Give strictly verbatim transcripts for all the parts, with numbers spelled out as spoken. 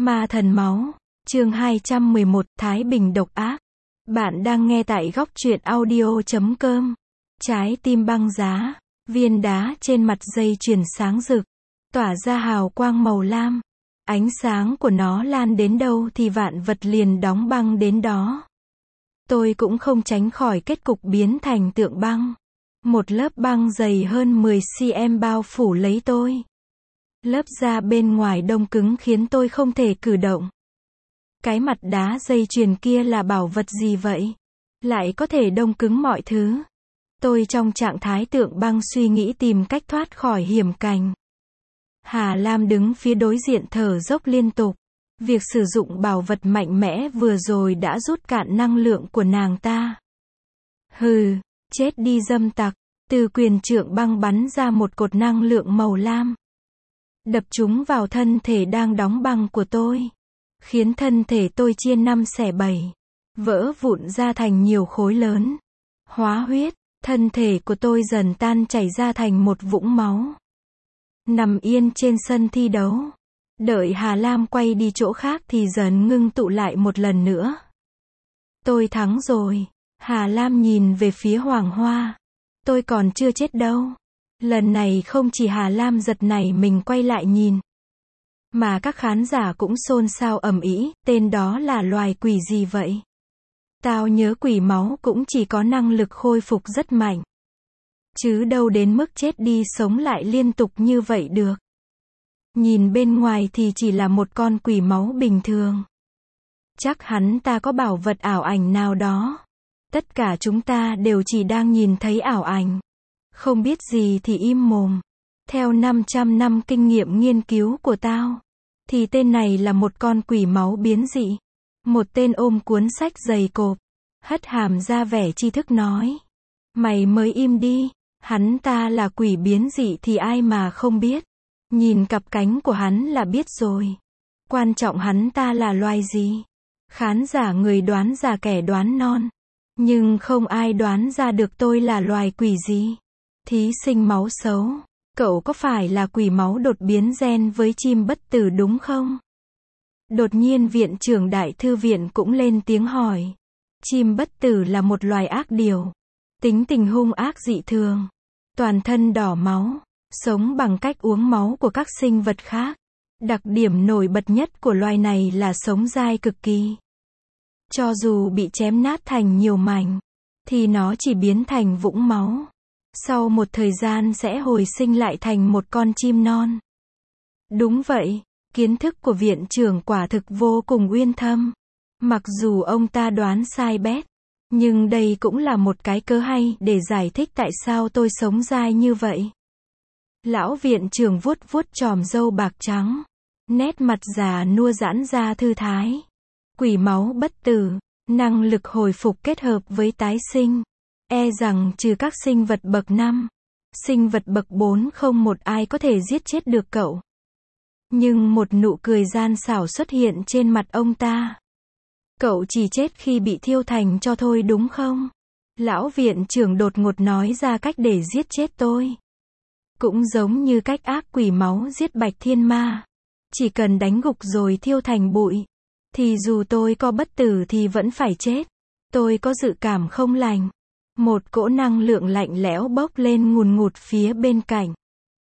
Ma thần máu, chương hai trăm mười một, Thái Bình độc ác. Bạn đang nghe tại góc truyện audio chấm com. Trái tim băng giá, viên đá trên mặt dây chuyền sáng rực, tỏa ra hào quang màu lam. Ánh sáng của nó lan đến đâu thì vạn vật liền đóng băng đến đó. Tôi cũng không tránh khỏi kết cục biến thành tượng băng. Một lớp băng dày hơn mười xăng-ti-mét bao phủ lấy tôi. Lớp da bên ngoài đông cứng khiến tôi không thể cử động. Cái mặt đá dây chuyền kia là bảo vật gì vậy? Lại có thể đông cứng mọi thứ. Tôi trong trạng thái tượng băng suy nghĩ tìm cách thoát khỏi hiểm cảnh. Hà Lam đứng phía đối diện thở dốc liên tục. Việc sử dụng bảo vật mạnh mẽ vừa rồi đã rút cạn năng lượng của nàng ta. Hừ, chết đi dâm tặc. Từ quyền trượng băng bắn ra một cột năng lượng màu lam. Đập chúng vào thân thể đang đóng băng của tôi. Khiến thân thể tôi chia năm xẻ bảy. Vỡ vụn ra thành nhiều khối lớn. Hóa huyết, thân thể của tôi dần tan chảy ra thành một vũng máu. Nằm yên trên sân thi đấu. Đợi Hà Lam quay đi chỗ khác thì dần ngưng tụ lại một lần nữa. Tôi thắng rồi. Hà Lam nhìn về phía Hoàng Hoa. Tôi còn chưa chết đâu. Lần này không chỉ Hà Lam giật nảy mình quay lại nhìn. Mà các khán giả cũng xôn xao ầm ĩ, tên đó là loài quỷ gì vậy? Tao nhớ quỷ máu cũng chỉ có năng lực khôi phục rất mạnh. Chứ đâu đến mức chết đi sống lại liên tục như vậy được. Nhìn bên ngoài thì chỉ là một con quỷ máu bình thường. Chắc hắn ta có bảo vật ảo ảnh nào đó. Tất cả chúng ta đều chỉ đang nhìn thấy ảo ảnh. Không biết gì thì im mồm. Theo năm trăm năm kinh nghiệm nghiên cứu của tao, thì tên này là một con quỷ máu biến dị. Một tên ôm cuốn sách dày cộp, hất hàm ra vẻ tri thức nói. Mày mới im đi, hắn ta là quỷ biến dị thì ai mà không biết. Nhìn cặp cánh của hắn là biết rồi. Quan trọng hắn ta là loài gì? Khán giả người đoán già kẻ đoán non. Nhưng không ai đoán ra được tôi là loài quỷ gì. Thí sinh máu xấu, cậu có phải là quỷ máu đột biến gen với chim bất tử đúng không? Đột nhiên viện trưởng đại thư viện cũng lên tiếng hỏi. Chim bất tử là một loài ác điểu. Tính tình hung ác dị thường. Toàn thân đỏ máu. Sống bằng cách uống máu của các sinh vật khác. Đặc điểm nổi bật nhất của loài này là sống dai cực kỳ. Cho dù bị chém nát thành nhiều mảnh, thì nó chỉ biến thành vũng máu. Sau một thời gian sẽ hồi sinh lại thành một con chim non. Đúng vậy, kiến thức của viện trưởng quả thực vô cùng uyên thâm. Mặc dù ông ta đoán sai bét, nhưng đây cũng là một cái cớ hay để giải thích tại sao tôi sống dai như vậy. Lão viện trưởng vuốt vuốt chòm râu bạc trắng. Nét mặt già nua giãn ra thư thái. Quỷ máu bất tử, năng lực hồi phục kết hợp với tái sinh. E rằng trừ các sinh vật bậc năm, sinh vật bậc bốn không một ai có thể giết chết được cậu. Nhưng một nụ cười gian xảo xuất hiện trên mặt ông ta. Cậu chỉ chết khi bị thiêu thành tro thôi đúng không? Lão viện trưởng đột ngột nói ra cách để giết chết tôi. Cũng giống như cách ác quỷ máu giết Bạch Thiên Ma. Chỉ cần đánh gục rồi thiêu thành bụi. Thì dù tôi có bất tử thì vẫn phải chết. Tôi có dự cảm không lành. Một cỗ năng lượng lạnh lẽo bốc lên ngùn ngụt phía bên cạnh.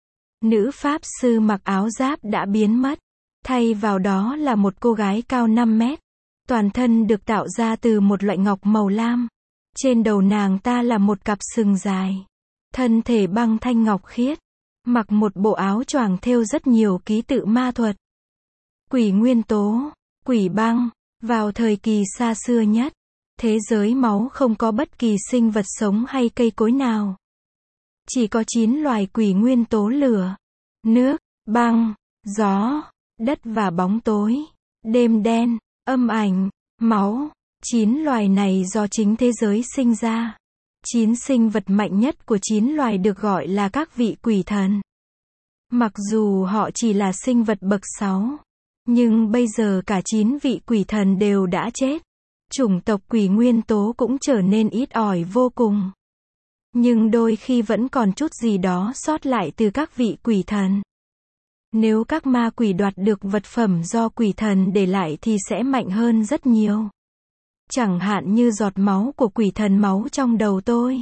Nữ pháp sư mặc áo giáp đã biến mất. Thay vào đó là một cô gái cao năm mét. Toàn thân được tạo ra từ một loại ngọc màu lam. Trên đầu nàng ta là một cặp sừng dài. Thân thể băng thanh ngọc khiết. Mặc một bộ áo choàng thêu rất nhiều ký tự ma thuật. Quỷ nguyên tố, quỷ băng. Vào thời kỳ xa xưa nhất, thế giới máu không có bất kỳ sinh vật sống hay cây cối nào. Chỉ có chín loài quỷ nguyên tố lửa, nước, băng, gió, đất và bóng tối, đêm đen, âm ảnh, máu. Chín loài này do chính thế giới sinh ra. Chín sinh vật mạnh nhất của chín loài được gọi là các vị quỷ thần. Mặc dù họ chỉ là sinh vật bậc sáu, nhưng bây giờ cả chín vị quỷ thần đều đã chết. Chủng tộc quỷ nguyên tố cũng trở nên ít ỏi vô cùng. Nhưng đôi khi vẫn còn chút gì đó sót lại từ các vị quỷ thần. Nếu các ma quỷ đoạt được vật phẩm do quỷ thần để lại thì sẽ mạnh hơn rất nhiều. Chẳng hạn như giọt máu của quỷ thần máu trong đầu tôi.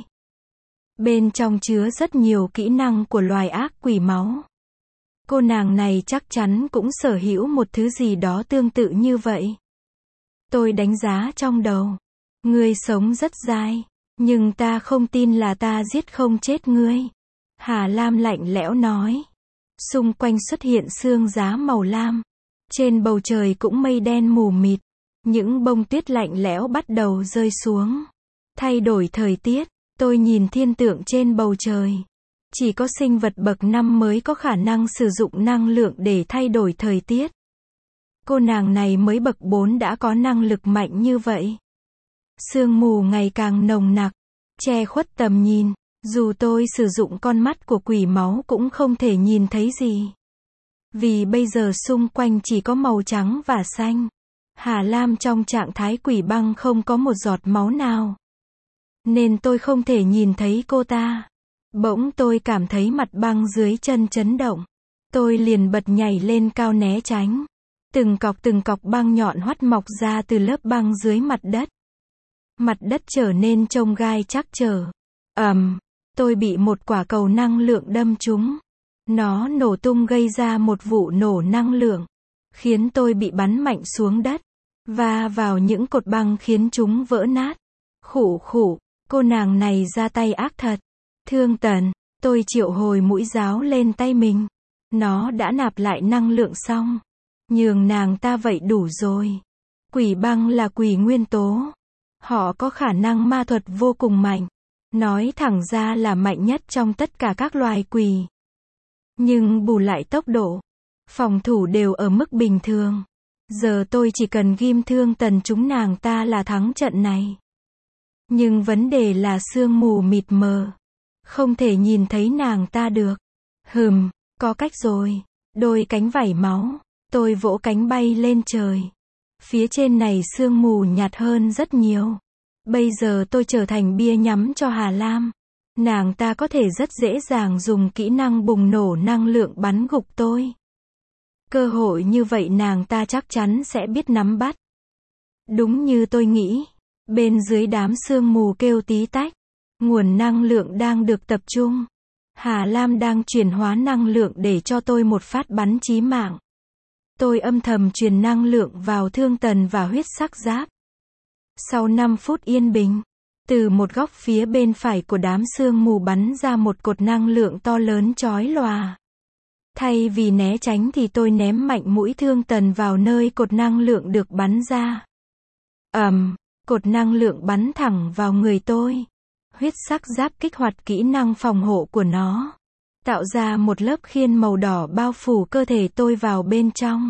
Bên trong chứa rất nhiều kỹ năng của loài ác quỷ máu. Cô nàng này chắc chắn cũng sở hữu một thứ gì đó tương tự như vậy. Tôi đánh giá trong đầu. Ngươi sống rất dai, nhưng ta không tin là ta giết không chết ngươi. Hà Lam lạnh lẽo nói. Xung quanh xuất hiện sương giá màu lam. Trên bầu trời cũng mây đen mù mịt. Những bông tuyết lạnh lẽo bắt đầu rơi xuống. Thay đổi thời tiết, tôi nhìn thiên tượng trên bầu trời. Chỉ có sinh vật bậc năm mới có khả năng sử dụng năng lượng để thay đổi thời tiết. Cô nàng này mới bậc bốn đã có năng lực mạnh như vậy. Sương mù ngày càng nồng nặc, che khuất tầm nhìn. Dù tôi sử dụng con mắt của quỷ máu cũng không thể nhìn thấy gì. Vì bây giờ xung quanh chỉ có màu trắng và xanh. Hà Lam trong trạng thái quỷ băng không có một giọt máu nào. Nên tôi không thể nhìn thấy cô ta. Bỗng tôi cảm thấy mặt băng dưới chân chấn động. Tôi liền bật nhảy lên cao né tránh. Từng cọc từng cọc băng nhọn hoắt mọc ra từ lớp băng dưới mặt đất. Mặt đất trở nên trông gai chắc trở. ầm, um, tôi bị một quả cầu năng lượng đâm trúng. Nó nổ tung gây ra một vụ nổ năng lượng. Khiến tôi bị bắn mạnh xuống đất. Và vào những cột băng khiến chúng vỡ nát. Khụ khụ, cô nàng này ra tay ác thật. Thương Tần, tôi triệu hồi mũi giáo lên tay mình. Nó đã nạp lại năng lượng xong. Nhường nàng ta vậy đủ rồi. Quỷ băng là quỷ nguyên tố. Họ có khả năng ma thuật vô cùng mạnh. Nói thẳng ra là mạnh nhất trong tất cả các loài quỷ. Nhưng bù lại tốc độ, phòng thủ đều ở mức bình thường. Giờ tôi chỉ cần ghim Thương Tần chúng nàng ta là thắng trận này. Nhưng vấn đề là sương mù mịt mờ. Không thể nhìn thấy nàng ta được. Hừm, có cách rồi. Đôi cánh vảy máu. Tôi vỗ cánh bay lên trời. Phía trên này sương mù nhạt hơn rất nhiều. Bây giờ tôi trở thành bia nhắm cho Hà Lam. Nàng ta có thể rất dễ dàng dùng kỹ năng bùng nổ năng lượng bắn gục tôi. Cơ hội như vậy nàng ta chắc chắn sẽ biết nắm bắt. Đúng như tôi nghĩ. Bên dưới đám sương mù kêu tí tách. Nguồn năng lượng đang được tập trung. Hà Lam đang chuyển hóa năng lượng để cho tôi một phát bắn chí mạng. Tôi âm thầm truyền năng lượng vào Thương Tần và huyết sắc giáp. Sau năm phút yên bình, từ một góc phía bên phải của đám sương mù bắn ra một cột năng lượng to lớn chói lòa. Thay vì né tránh thì tôi ném mạnh mũi Thương Tần vào nơi cột năng lượng được bắn ra. ầm, um, cột năng lượng bắn thẳng vào người tôi. Huyết sắc giáp kích hoạt kỹ năng phòng hộ của nó. Tạo ra một lớp khiên màu đỏ bao phủ cơ thể tôi vào bên trong.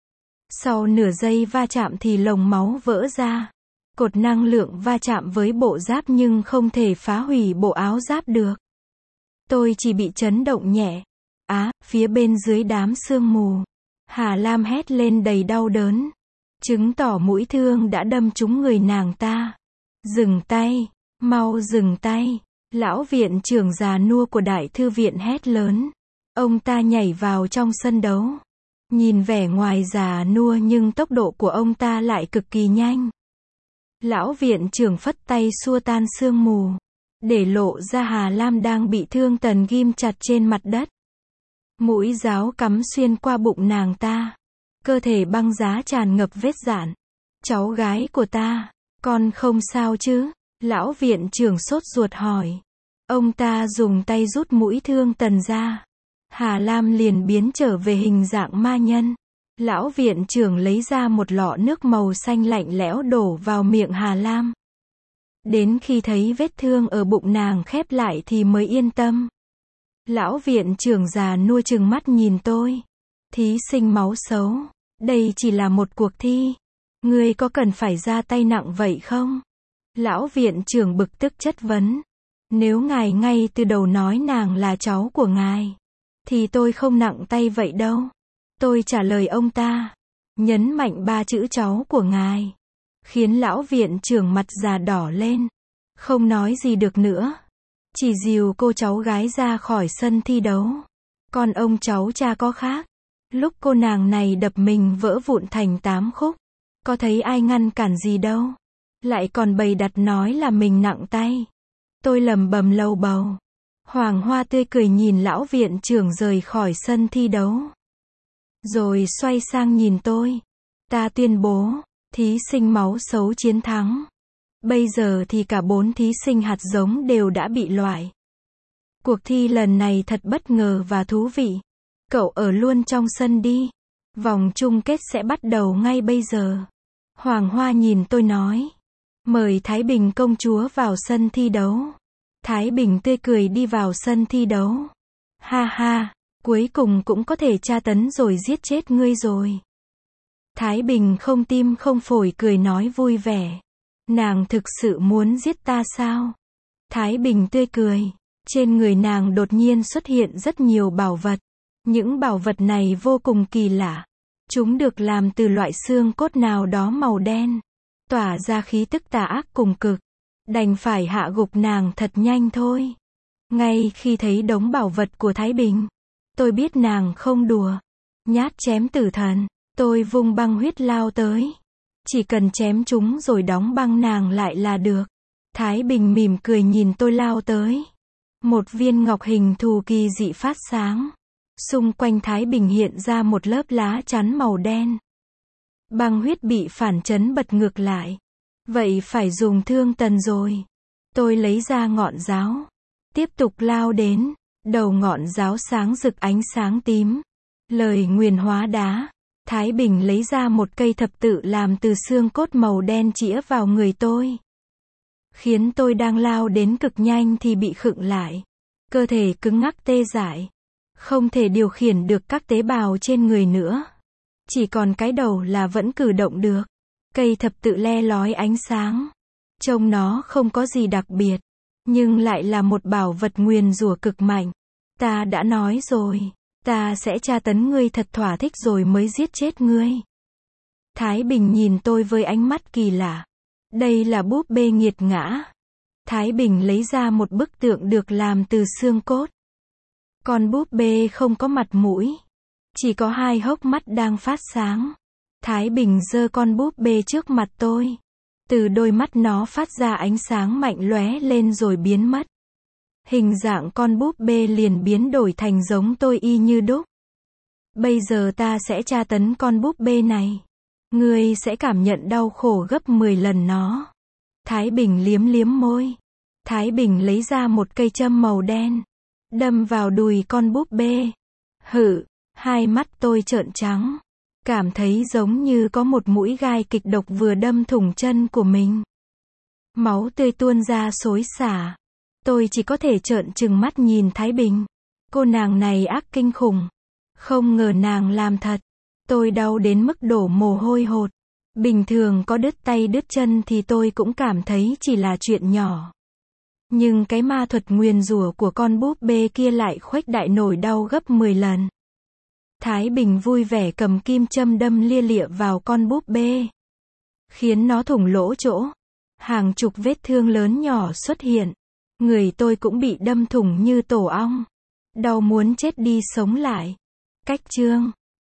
Sau nửa giây va chạm thì lồng máu vỡ ra. Cột năng lượng va chạm với bộ giáp nhưng không thể phá hủy bộ áo giáp được. Tôi chỉ bị chấn động nhẹ. Á, à, phía bên dưới đám sương mù. Hà Lam hét lên đầy đau đớn. Chứng tỏ mũi thương đã đâm trúng người nàng ta. Dừng tay, mau dừng tay. Lão viện trưởng già nua của đại thư viện hét lớn. Ông ta nhảy vào trong sân đấu. Nhìn vẻ ngoài già nua nhưng tốc độ của ông ta lại cực kỳ nhanh. Lão viện trưởng phất tay xua tan sương mù. Để lộ ra Hà Lam đang bị Thương Tần ghim chặt trên mặt đất. Mũi giáo cắm xuyên qua bụng nàng ta. Cơ thể băng giá tràn ngập vết rạn. Cháu gái của ta, con không sao chứ? Lão viện trưởng sốt ruột hỏi. Ông ta dùng tay rút mũi Thương Tần ra. Hà Lam liền biến trở về hình dạng ma nhân. Lão viện trưởng lấy ra một lọ nước màu xanh lạnh lẽo đổ vào miệng Hà Lam. Đến khi thấy vết thương ở bụng nàng khép lại thì mới yên tâm. Lão viện trưởng già nua trừng mắt nhìn tôi. Thí sinh máu xấu, đây chỉ là một cuộc thi. Ngươi có cần phải ra tay nặng vậy không? Lão viện trưởng bực tức chất vấn. Nếu ngài ngay từ đầu nói nàng là cháu của ngài, thì tôi không nặng tay vậy đâu. Tôi trả lời ông ta, nhấn mạnh ba chữ cháu của ngài, khiến lão viện trưởng mặt già đỏ lên, không nói gì được nữa, chỉ dìu cô cháu gái ra khỏi sân thi đấu. Còn ông cháu cha có khác, Lúc cô nàng này đập mình vỡ vụn thành tám khúc, có thấy ai ngăn cản gì đâu. Lại còn bày đặt nói là mình nặng tay. Tôi lầm bầm lầu bầu. Hoàng Hoa tươi cười nhìn lão viện trưởng rời khỏi sân thi đấu. Rồi xoay sang nhìn tôi. Ta tuyên bố, thí sinh máu xấu chiến thắng. Bây giờ thì cả bốn thí sinh hạt giống đều đã bị loại. Cuộc thi lần này thật bất ngờ và thú vị. Cậu ở luôn trong sân đi. Vòng chung kết sẽ bắt đầu ngay bây giờ. Hoàng Hoa nhìn tôi nói. Mời Thái Bình công chúa vào sân thi đấu. Thái Bình tươi cười đi vào sân thi đấu. Ha ha, cuối cùng cũng có thể tra tấn rồi giết chết ngươi rồi. Thái Bình không tim không phổi cười nói vui vẻ. Nàng thực sự muốn giết ta sao? Thái Bình tươi cười. Trên người nàng đột nhiên xuất hiện rất nhiều bảo vật. Những bảo vật này vô cùng kỳ lạ. Chúng được làm từ loại xương cốt nào đó màu đen. Tỏa ra khí tức tà ác cùng cực. Đành phải hạ gục nàng thật nhanh thôi. Ngay khi thấy đống bảo vật của Thái Bình, tôi biết nàng không đùa. Nhát chém tử thần, tôi vung băng huyết lao tới. Chỉ cần chém chúng rồi đóng băng nàng lại là được. Thái Bình mỉm cười nhìn tôi lao tới. Một viên ngọc hình thù kỳ dị phát sáng. Xung quanh Thái Bình hiện ra một lớp lá chắn màu đen. Băng huyết bị phản chấn bật ngược lại. Vậy phải dùng thương tần rồi. Tôi lấy ra ngọn giáo. Tiếp tục lao đến. Đầu ngọn giáo sáng rực ánh sáng tím. Lời nguyền hóa đá. Thái Bình lấy ra một cây thập tự làm từ xương cốt màu đen chĩa vào người tôi. Khiến tôi đang lao đến cực nhanh thì bị khựng lại. Cơ thể cứng ngắc tê dại. Không thể điều khiển được các tế bào trên người nữa. Chỉ còn cái đầu là vẫn cử động được. Cây thập tự le lói ánh sáng. Trông nó không có gì đặc biệt. Nhưng lại là một bảo vật nguyền rủa cực mạnh. Ta đã nói rồi. Ta sẽ tra tấn ngươi thật thỏa thích rồi mới giết chết ngươi. Thái Bình nhìn tôi với ánh mắt kỳ lạ. Đây là búp bê nghiệt ngã. Thái Bình lấy ra một bức tượng được làm từ xương cốt. Con búp bê không có mặt mũi. Chỉ có hai hốc mắt đang phát sáng. Thái Bình giơ con búp bê trước mặt tôi. Từ đôi mắt nó phát ra ánh sáng mạnh lóe lên rồi biến mất. Hình dạng con búp bê liền biến đổi thành giống tôi y như đúc. Bây giờ ta sẽ tra tấn con búp bê này. Ngươi sẽ cảm nhận đau khổ gấp mười lần nó. Thái Bình liếm liếm môi. Thái Bình lấy ra một cây châm màu đen. Đâm vào đùi con búp bê. Hự, hai mắt tôi trợn trắng. Cảm thấy giống như có một mũi gai kịch độc vừa đâm thủng chân của mình. Máu tươi tuôn ra xối xả. Tôi chỉ có thể trợn trừng mắt nhìn Thái Bình. Cô nàng này ác kinh khủng. Không ngờ nàng làm thật. Tôi đau đến mức đổ mồ hôi hột. Bình thường có đứt tay đứt chân thì tôi cũng cảm thấy chỉ là chuyện nhỏ. Nhưng cái ma thuật nguyền rủa của con búp bê kia lại khuếch đại nổi đau gấp mười lần. Thái Bình vui vẻ cầm kim châm đâm lia lịa vào con búp bê. Khiến nó thủng lỗ chỗ. Hàng chục vết thương lớn nhỏ xuất hiện. Người tôi cũng bị đâm thủng như tổ ong. Đau muốn chết đi sống lại. Cách chương